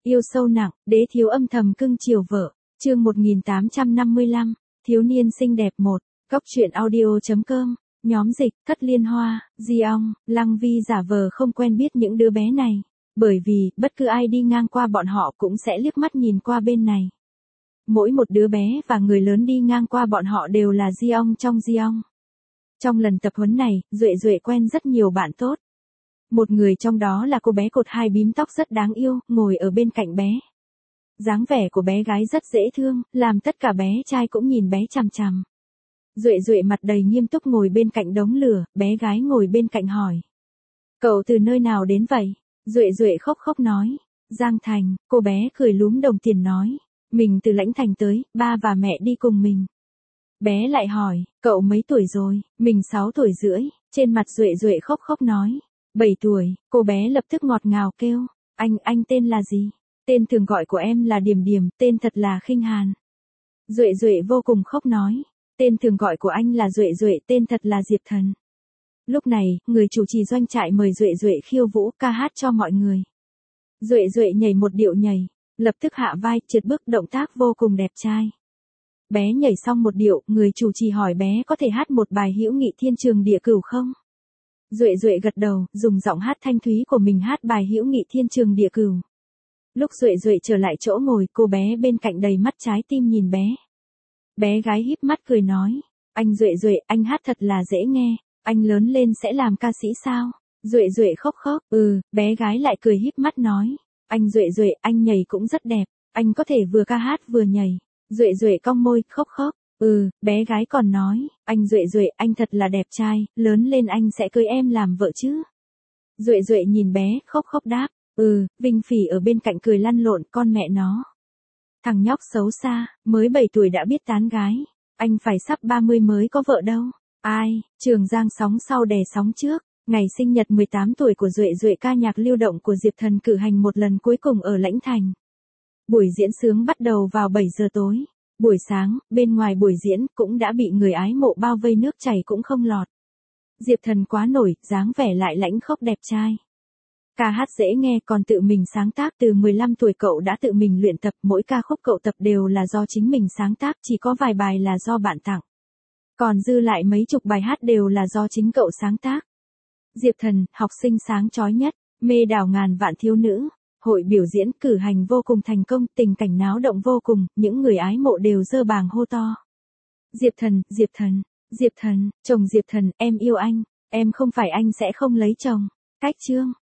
Yêu sâu nặng, đế thiếu âm thầm cưng chiều vợ. Chương 1855, thiếu niên xinh đẹp 1, góc truyện audio.com, nhóm dịch, Thất Liên Hoa, Di Ong, Lăng Vi giả vờ không quen biết những đứa bé này, bởi vì bất cứ ai đi ngang qua bọn họ cũng sẽ liếc mắt nhìn qua bên này. Mỗi một đứa bé và người lớn đi ngang qua bọn họ đều là Di Ong trong Di Ong. Trong lần tập huấn này, Duệ Duệ quen rất nhiều bạn tốt. Một người trong đó là cô bé cột hai bím tóc rất đáng yêu, ngồi ở bên cạnh bé. Dáng vẻ của bé gái rất dễ thương, làm tất cả bé trai cũng nhìn bé chằm chằm. Duệ Duệ mặt đầy nghiêm túc ngồi bên cạnh đống lửa, bé gái ngồi bên cạnh hỏi. Cậu từ nơi nào đến vậy? Duệ Duệ khóc khóc nói. Giang Thành, cô bé cười lúm đồng tiền nói. Mình từ Lãnh Thành tới, ba và mẹ đi cùng mình. Bé lại hỏi, cậu mấy tuổi rồi? Mình 6 tuổi rưỡi, trên mặt Duệ Duệ khóc khóc nói. 7 tuổi, cô bé lập tức ngọt ngào kêu. Anh tên là gì? Tên thường gọi của em là Điềm Điềm, tên thật là Khinh Hàn. Duệ Duệ vô cùng khóc nói. Tên thường gọi của anh là Duệ Duệ, tên thật là Diệp Thần. Lúc này, người chủ trì doanh trại mời Duệ Duệ khiêu vũ ca hát cho mọi người. Duệ Duệ nhảy một điệu nhảy, lập tức hạ vai, trượt bước, động tác vô cùng đẹp trai. Bé nhảy xong một điệu, người chủ trì hỏi bé có thể hát một bài hữu nghị thiên trường địa cửu không? Duệ Duệ gật đầu, dùng giọng hát thanh thúy của mình hát bài hữu nghị thiên trường địa cửu. Lúc Duệ Duệ trở lại chỗ ngồi, cô bé bên cạnh đầy mắt trái tim nhìn bé. Bé gái híp mắt cười nói, anh Duệ Duệ, anh hát thật là dễ nghe, anh lớn lên sẽ làm ca sĩ sao? Duệ Duệ khóc khóc, bé gái lại cười híp mắt nói, anh Duệ Duệ, anh nhảy cũng rất đẹp, anh có thể vừa ca hát vừa nhảy. Duệ Duệ cong môi, khóc khóc, bé gái còn nói, anh Duệ Duệ, anh thật là đẹp trai, lớn lên anh sẽ cưới em làm vợ chứ? Duệ Duệ nhìn bé, khóc khóc đáp, Vinh Phỉ ở bên cạnh cười lăn lộn, con mẹ nó. Thằng nhóc xấu xa, mới 7 tuổi đã biết tán gái, anh phải sắp 30 mới có vợ đâu. Ai, Trường Giang sóng sau đè sóng trước, ngày sinh nhật 18 tuổi của Duệ Duệ ca nhạc lưu động của Diệp Thần cử hành một lần cuối cùng ở Lãnh Thành. Buổi diễn sướng bắt đầu vào 7 giờ tối. Buổi sáng, bên ngoài buổi diễn cũng đã bị người ái mộ bao vây nước chảy cũng không lọt. Diệp Thần quá nổi, dáng vẻ lại lãnh khốc đẹp trai. Ca hát dễ nghe, còn tự mình sáng tác, từ 15 tuổi cậu đã tự mình luyện tập, mỗi ca khúc cậu tập đều là do chính mình sáng tác, chỉ có vài bài là do bạn tặng. Còn dư lại mấy chục bài hát đều là do chính cậu sáng tác. Diệp Thần, học sinh sáng chói nhất, mê đảo ngàn vạn thiếu nữ. Hội biểu diễn cử hành vô cùng thành công, tình cảnh náo động vô cùng, những người ái mộ đều giơ bàng hô to. Diệp Thần, Diệp Thần, Diệp Thần, chồng Diệp Thần, em yêu anh, em không phải anh sẽ không lấy chồng. Cách chương.